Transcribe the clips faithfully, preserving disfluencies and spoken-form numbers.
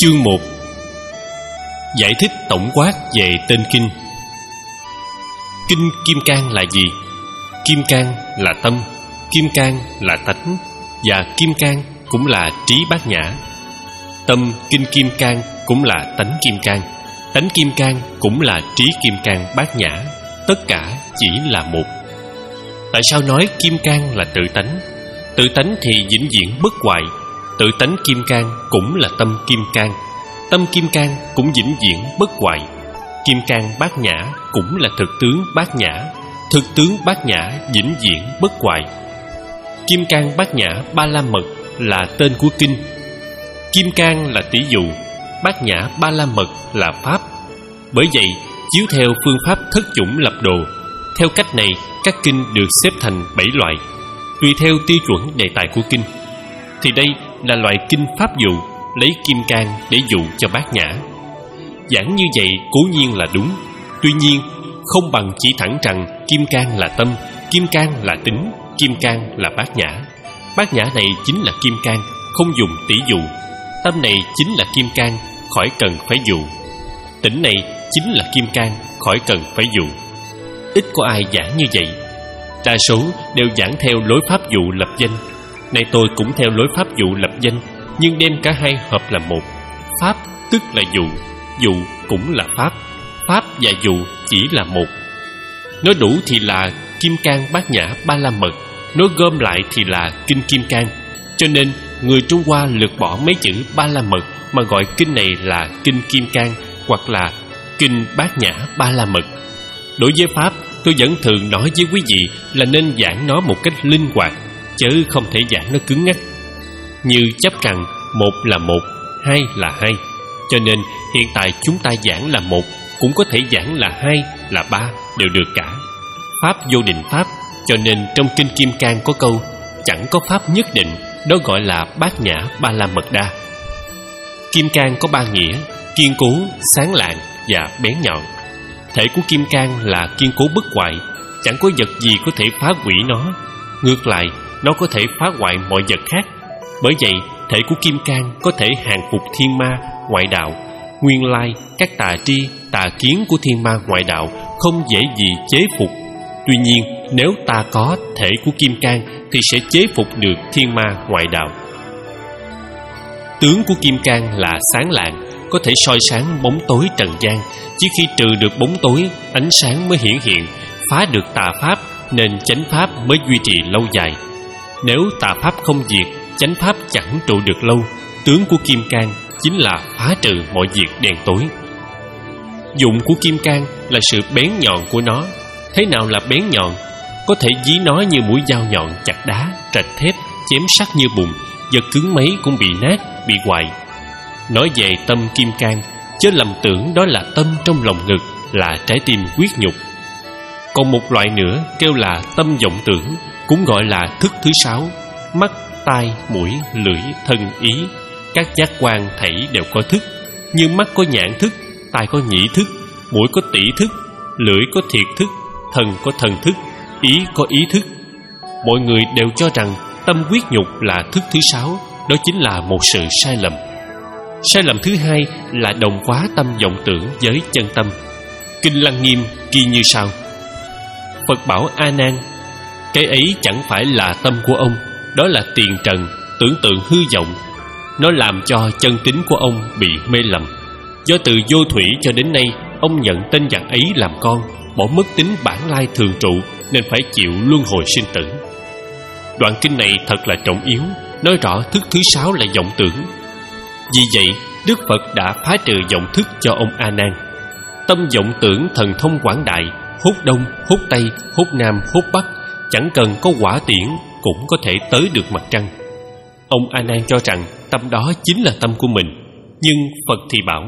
Chương một. Giải thích tổng quát về tên kinh. Kinh Kim Cang là gì? Kim Cang là tâm, Kim Cang là tánh, và Kim Cang cũng là trí bát nhã. Tâm kinh Kim Cang cũng là tánh Kim Cang, tánh Kim Cang cũng là trí Kim Cang bát nhã. Tất cả chỉ là một. Tại sao nói Kim Cang là tự tánh? Tự tánh thì vĩnh viễn bất hoại. Tự tánh Kim Cang cũng là tâm Kim Cang, tâm Kim Cang cũng vĩnh viễn bất hoại. Kim Cang bát nhã cũng là thực tướng bát nhã, thực tướng bát nhã vĩnh viễn bất hoại. Kim Cang bát nhã ba la mật là tên của kinh. Kim Cang là tỷ dụ, bát nhã ba la mật là pháp. Bởi vậy, chiếu theo phương pháp thất chủng lập đồ, theo cách này các kinh được xếp thành bảy loại, tùy theo tiêu chuẩn đề tài của kinh. Thì đây là loại kinh pháp dụ, lấy Kim Cang để dụ cho bát nhã. Giảng như vậy cố nhiên là đúng, tuy nhiên không bằng chỉ thẳng rằng Kim Cang là tâm, Kim Cang là tính, Kim Cang là bát nhã. Bát nhã này chính là Kim Cang, không dùng tỷ dụ. Tâm này chính là Kim Cang, khỏi cần phải dụ. Tỉnh này chính là Kim Cang, khỏi cần phải dụ. Ít có ai giảng như vậy. Đa số đều giảng theo lối pháp dụ lập danh. Này tôi cũng theo lối pháp dụ lập danh, nhưng đem cả hai hợp là một. Pháp tức là dụ, dụ cũng là pháp. Pháp và dụ chỉ là một. Nói đủ thì là Kim Cang bát nhã ba la mật, nói gom lại thì là kinh Kim Cang. Cho nên người Trung Hoa lược bỏ mấy chữ ba la mật mà gọi kinh này là kinh Kim Cang hoặc là kinh bát nhã ba la mật. Đối với pháp, tôi vẫn thường nói với quý vị là nên giảng nó một cách linh hoạt, chứ không thể giảng nó cứng ngắc. Như chấp rằng một là một, hai là hai. Cho nên hiện tại chúng ta giảng là một, cũng có thể giảng là hai, là ba, đều được cả. Pháp vô định pháp, cho nên trong kinh Kim Cang có câu chẳng có pháp nhất định, đó gọi là bát nhã ba la mật đa. Kim Cang có ba nghĩa: kiên cố, sáng lạng và bén nhọn. Thể của Kim Cang là kiên cố bất hoại, chẳng có vật gì có thể phá hủy nó. Ngược lại, nó có thể phá hoại mọi vật khác. Bởi vậy, thể của Kim Cang có thể hàng phục thiên ma, ngoại đạo. Nguyên lai, các tà tri, tà kiến của thiên ma ngoại đạo không dễ gì chế phục. Tuy nhiên, nếu ta có thể của Kim Cang thì sẽ chế phục được thiên ma ngoại đạo. Tướng của Kim Cang là sáng lạng, có thể soi sáng bóng tối trần gian. Chỉ khi trừ được bóng tối, ánh sáng mới hiển hiện. Phá được tà pháp, nên chánh pháp mới duy trì lâu dài. Nếu tà pháp không diệt, chánh pháp chẳng trụ được lâu. Tướng của Kim Cang chính là phá trừ mọi việc đen tối. Dụng của Kim Cang là sự bén nhọn của nó. Thế nào là bén nhọn? Có thể ví nó như mũi dao nhọn chặt đá, rạch thép, chém sắt như bùn. Vật cứng mấy cũng bị nát, bị hoại. Nói về tâm Kim Cang, chớ lầm tưởng đó là tâm trong lòng ngực, là trái tim quyết nhục. Còn một loại nữa kêu là tâm vọng tưởng, cũng gọi là thức thứ sáu. Mắt, tai, mũi, lưỡi, thân, ý, các giác quan thảy đều có thức. Như mắt có nhãn thức, tai có nhĩ thức, mũi có tỷ thức, lưỡi có thiệt thức, thân có thần thức, ý có ý thức. Mọi người đều cho rằng tâm quyết nhục là thức thứ sáu. Đó chính là một sự sai lầm. Sai lầm thứ hai là đồng hóa tâm vọng tưởng với chân tâm. Kinh Lăng Nghiêm ghi như sau: Phật bảo A Nan, cái ấy chẳng phải là tâm của ông, đó là tiền trần, tưởng tượng hư vọng. Nó làm cho chân tính của ông bị mê lầm. Do từ vô thủy cho đến nay, ông nhận tên vật ấy làm con, bỏ mất tính bản lai thường trụ, nên phải chịu luân hồi sinh tử. Đoạn kinh này thật là trọng yếu, nói rõ thức thứ sáu là vọng tưởng. Vì vậy, Đức Phật đã phá trừ vọng thức cho ông A Nan. Tâm vọng tưởng thần thông quảng đại, hốt đông, hốt tây, hốt nam, hốt bắc, chẳng cần có quả tiễn cũng có thể tới được mặt trăng. Ông A Nan cho rằng tâm đó chính là tâm của mình, nhưng Phật thì bảo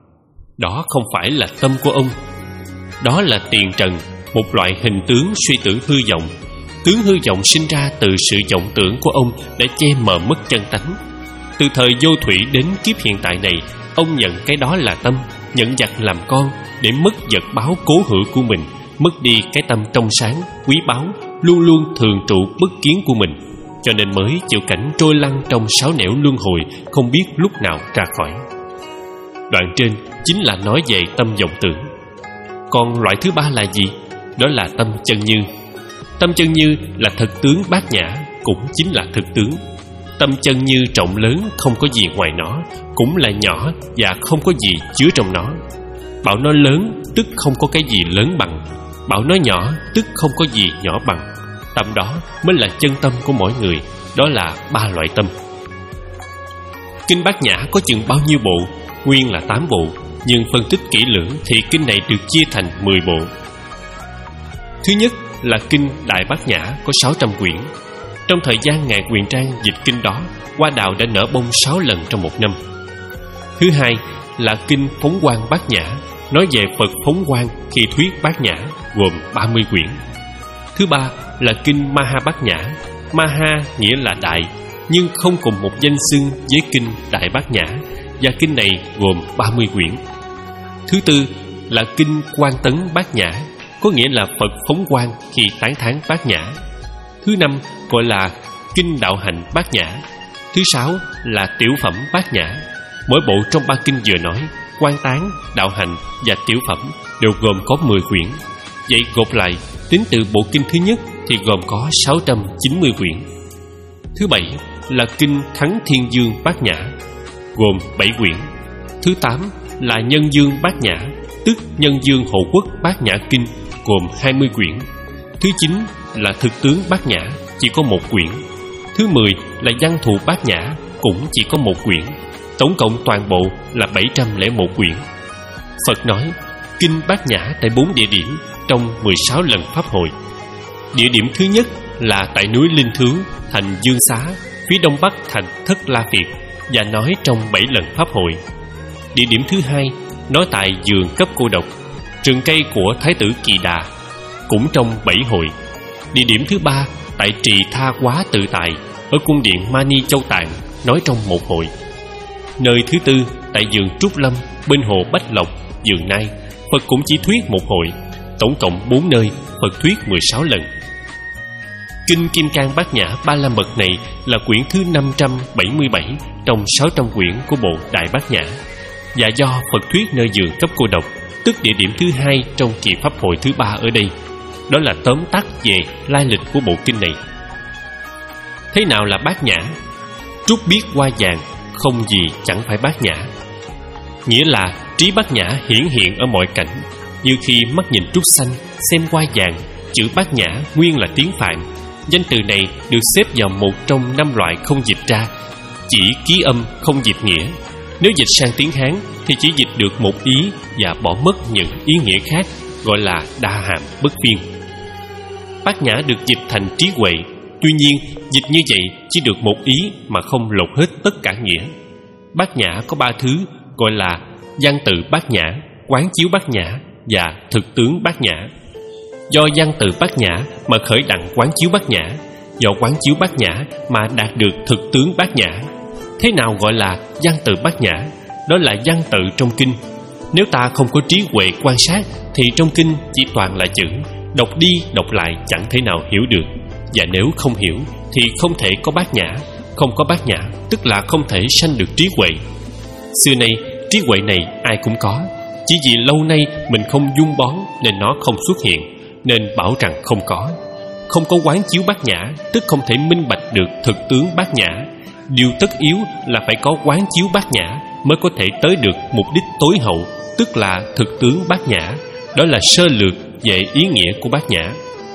đó không phải là tâm của ông. Đó là tiền trần, một loại hình tướng suy tưởng hư vọng. Tướng hư vọng sinh ra từ sự vọng tưởng của ông đã che mờ mất chân tánh. Từ thời vô thủy đến kiếp hiện tại này, ông nhận cái đó là tâm, nhận vật làm con để mất vật báo cố hữu của mình, mất đi cái tâm trong sáng, quý báu, luôn luôn thường trụ bất kiến của mình. Cho nên mới chịu cảnh trôi lăn trong sáu nẻo luân hồi, không biết lúc nào ra khỏi. Đoạn trên chính là nói về tâm vọng tưởng. Còn loại thứ ba là gì? Đó là tâm chân như. Tâm chân như là thực tướng bát nhã, cũng chính là thực tướng. Tâm chân như rộng lớn, không có gì ngoài nó, cũng là nhỏ và không có gì chứa trong nó. Bảo nó lớn, tức không có cái gì lớn bằng. Bảo nó nhỏ, tức không có gì nhỏ bằng. Tâm đó mới là chân tâm của mỗi người. Đó là ba loại tâm. Kinh Bát Nhã có chừng bao nhiêu bộ? Nguyên là tám bộ, nhưng phân tích kỹ lưỡng thì kinh này được chia thành mười bộ. Thứ nhất là kinh Đại Bát Nhã có sáu trăm quyển. Trong thời gian Ngài Quyền Trang dịch kinh đó, hoa đào đã nở bông sáu lần trong một năm. Thứ hai là kinh Phóng Quang Bát Nhã, nói về Phật phóng quang khi thuyết Bát Nhã, gồm ba mươi quyển. Thứ ba là kinh Maha Bát Nhã. Maha nghĩa là đại, nhưng không cùng một danh xưng với kinh Đại Bát Nhã, và kinh này gồm ba mươi quyển. Thứ tư là kinh Quan Tấn Bát Nhã, có nghĩa là Phật phóng quang khi tán thán Bát Nhã. Thứ năm gọi là kinh Đạo Hạnh Bát Nhã. Thứ sáu là tiểu phẩm Bát Nhã. Mỗi bộ trong ba kinh vừa nói, Quan Tán, Đạo Hạnh và tiểu phẩm đều gồm có mười quyển. Vậy gộp lại, tính từ bộ kinh thứ nhất thì gồm có sáu trăm chín mươi quyển. Thứ bảy là kinh Thắng Thiên Dương Bát Nhã, gồm bảy quyển. Thứ tám là Nhân Dương Bát Nhã, tức Nhân Dương Hộ Quốc Bát Nhã Kinh, gồm hai mươi quyển. Thứ chín là Thực Tướng Bát Nhã, chỉ có một quyển. Thứ mười là Văn Thù Bát Nhã, cũng chỉ có một quyển. Tổng cộng toàn bộ là bảy trăm lẻ một quyển. Phật nói kinh Bát Nhã tại bốn địa điểm trong mười sáu lần pháp hội. Địa điểm thứ nhất là tại núi Linh Thướng, thành Dương Xá, phía đông bắc thành Thất La Phiệt, và nói trong bảy lần pháp hội. Địa điểm thứ hai nói tại vườn Cấp Cô Độc, rừng cây của Thái tử Kỳ Đà, cũng trong bảy hội. Địa điểm thứ ba tại Trì Tha Quá Tự Tại, ở cung điện Mani Châu Tạng, nói trong một hội. Nơi thứ tư tại vườn Trúc Lâm, bên hồ Bách Lộc, vườn Nai, Phật cũng chỉ thuyết một hội. Tổng cộng bốn nơi Phật thuyết mười sáu lần. Kinh Kim Cang Bát Nhã Ba La Mật này là quyển thứ năm trăm bảy mươi bảy trong sáu trăm quyển của bộ Đại Bát Nhã, và do Phật thuyết nơi vườn Cấp Cô Độc, tức địa điểm thứ hai trong kỳ pháp hội thứ ba ở đây. Đó là tóm tắt về lai lịch của bộ kinh này. Thế nào là Bát Nhã? Trúc biết hoa vàng, không gì chẳng phải Bát Nhã. Nghĩa là trí Bát Nhã hiển hiện ở mọi cảnh. Như khi mắt nhìn trúc xanh, xem hoa vàng, chữ Bát Nhã nguyên là tiếng Phạn. Danh từ này được xếp vào một trong năm loại không dịch ra, chỉ ký âm không dịch nghĩa. Nếu dịch sang tiếng Hán thì chỉ dịch được một ý và bỏ mất những ý nghĩa khác, gọi là đa hàm bất phiên. Bát Nhã được dịch thành trí huệ. Tuy nhiên, dịch như vậy chỉ được một ý mà không lột hết tất cả nghĩa. Bát Nhã có ba thứ, gọi là văn tự Bát Nhã, quán chiếu Bát Nhã và thực tướng Bát Nhã. Do văn tự Bát Nhã mà khởi đặng quán chiếu Bát Nhã, do quán chiếu Bát Nhã mà đạt được thực tướng Bát Nhã. Thế nào gọi là văn tự Bát Nhã? Đó là văn tự trong kinh. Nếu ta không có trí huệ quan sát thì trong kinh chỉ toàn là chữ, đọc đi đọc lại chẳng thể nào hiểu được. Và nếu không hiểu thì không thể có Bát Nhã. Không có Bát Nhã tức là không thể sanh được trí huệ. Xưa nay trí huệ này ai cũng có, chỉ vì lâu nay mình không dung bón nên nó không xuất hiện, nên bảo rằng không có. Không có quán chiếu Bát Nhã tức không thể minh bạch được thực tướng Bát Nhã. Điều tất yếu là phải có quán chiếu Bát Nhã mới có thể tới được mục đích tối hậu, tức là thực tướng Bát Nhã. Đó là sơ lược về ý nghĩa của Bát Nhã.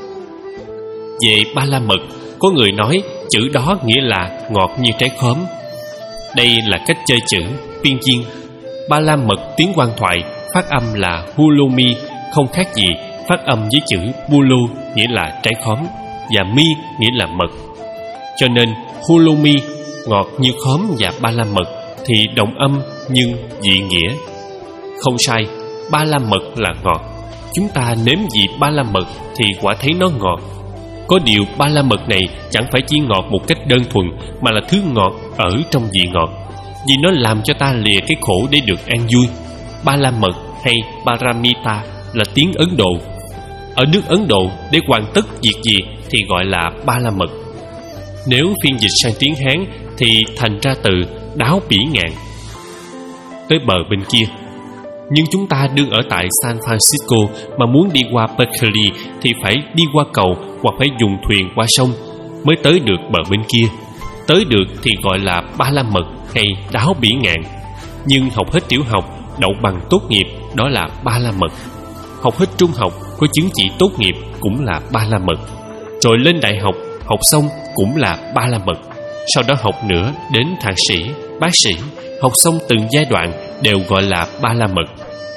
Về Ba La Mật, có người nói chữ đó nghĩa là ngọt như trái khóm. Đây là cách chơi chữ, phiên chiên. Ba La Mật tiếng Quan thoại phát âm là Hulomi, không khác gì phát âm với chữ Bulu nghĩa là trái khóm và Mi nghĩa là mật. Cho nên Hulomi ngọt như khóm và Ba La Mật thì đồng âm nhưng dị nghĩa. Không sai, Ba La Mật là ngọt. Chúng ta nếm vị Ba La Mật thì quả thấy nó ngọt. Có điều Ba La Mật này chẳng phải chỉ ngọt một cách đơn thuần, mà là thứ ngọt ở trong vị ngọt, vì nó làm cho ta lìa cái khổ để được an vui. Ba La Mật hay Paramita là tiếng Ấn Độ. Ở nước Ấn Độ, để hoàn tất việc gì thì gọi là Ba La Mật. Nếu phiên dịch sang tiếng Hán thì thành ra từ đáo bỉ ngạn. tới bờ bên kia. Nhưng chúng ta đương ở tại San Francisco mà muốn đi qua Berkeley thì phải đi qua cầu hoặc phải dùng thuyền qua sông mới tới được bờ bên kia. Tới được thì gọi là ba la mật hay đáo bỉ ngạn. Nhưng học hết tiểu học, đậu bằng tốt nghiệp, đó là ba la mật. Học hết trung học, có chứng chỉ tốt nghiệp cũng là ba la mật. Rồi lên đại học, học xong cũng là ba la mật. Sau đó học nữa đến thạc sĩ, bác sĩ, học xong từng giai đoạn đều gọi là ba la mật.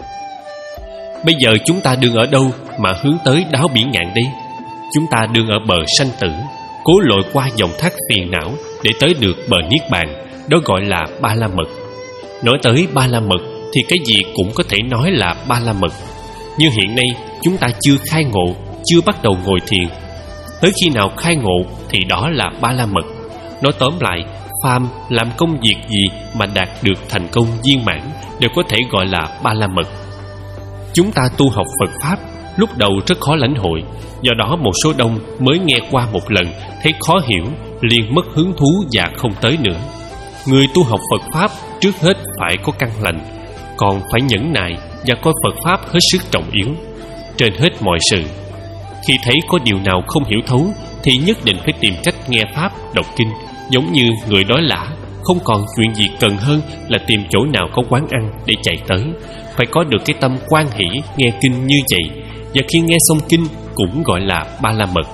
Bây giờ chúng ta đương ở đâu mà hướng tới đáo bỉ ngạn đây? Chúng ta đương ở bờ sanh tử, cố lội qua dòng thác phiền não để tới được bờ niết bàn, đó gọi là ba la mật. Nói tới ba la mật thì cái gì cũng có thể nói là ba la mật. Nhưng hiện nay chúng ta chưa khai ngộ, chưa bắt đầu ngồi thiền. Tới khi nào khai ngộ thì đó là ba la mật. Nói tóm lại, phàm làm công việc gì mà đạt được thành công viên mãn đều có thể gọi là ba la mật. Chúng ta tu học Phật Pháp lúc đầu rất khó lãnh hội, do đó một số đông mới nghe qua một lần thấy khó hiểu, liền mất hứng thú và không tới nữa. Người tu học Phật Pháp trước hết phải có căn lành, còn phải nhẫn nại và coi Phật Pháp hết sức trọng yếu trên hết mọi sự. Khi thấy có điều nào không hiểu thấu thì nhất định phải tìm cách nghe Pháp, đọc kinh, giống như người đói lả, không còn chuyện gì cần hơn là tìm chỗ nào có quán ăn để chạy tới. Phải có được cái tâm hoan hỷ nghe kinh như vậy, và khi nghe xong kinh cũng gọi là ba la mật.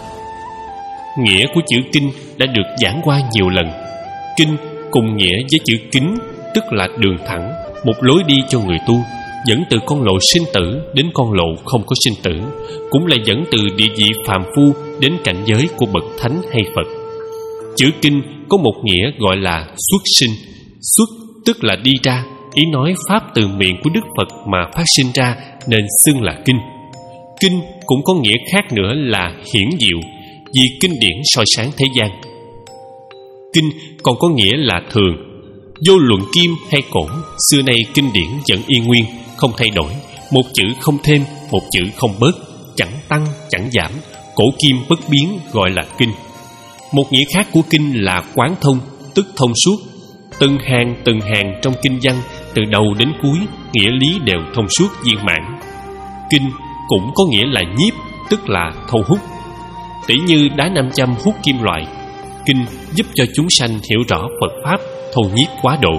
Nghĩa của chữ kinh đã được giảng qua nhiều lần. Kinh cùng nghĩa với chữ kính, tức là đường thẳng, một lối đi cho người tu, dẫn từ con lộ sinh tử đến con lộ không có sinh tử, cũng là dẫn từ địa vị phàm phu đến cảnh giới của bậc thánh hay Phật. Chữ kinh có một nghĩa gọi là xuất sinh. Xuất tức là đi ra, ý nói pháp từ miệng của Đức Phật mà phát sinh ra nên xưng là kinh. Kinh cũng có nghĩa khác nữa là hiển diệu, vì kinh điển soi sáng thế gian. Kinh còn có nghĩa là thường. Vô luận kim hay cổ, xưa nay kinh điển vẫn y nguyên, không thay đổi, một chữ không thêm, một chữ không bớt, chẳng tăng chẳng giảm, cổ kim bất biến gọi là kinh. Một nghĩa khác của kinh là quán thông, tức thông suốt. Từng hàng từng hàng trong kinh văn, từ đầu đến cuối, nghĩa lý đều thông suốt viên mãn. Kinh cũng có nghĩa là nhiếp, tức là thâu hút. Tỉ như đá nam châm hút kim loại, kinh giúp cho chúng sanh hiểu rõ Phật Pháp, thâu nhiếp quá độ.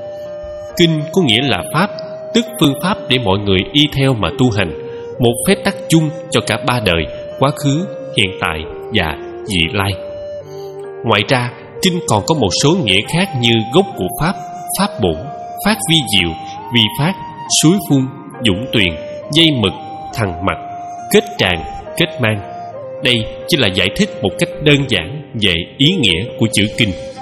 Kinh có nghĩa là Pháp, tức phương pháp để mọi người y theo mà tu hành, một phép tắc chung cho cả ba đời, quá khứ, hiện tại và vị lai. Ngoài ra, kinh còn có một số nghĩa khác như gốc của Pháp, Pháp bổn, phát vi diệu, vi phát, suối phun, dũng tuyền, dây mực, thằng mặt, kết tràng, kết mang. Đây chỉ là giải thích một cách đơn giản về ý nghĩa của chữ kinh.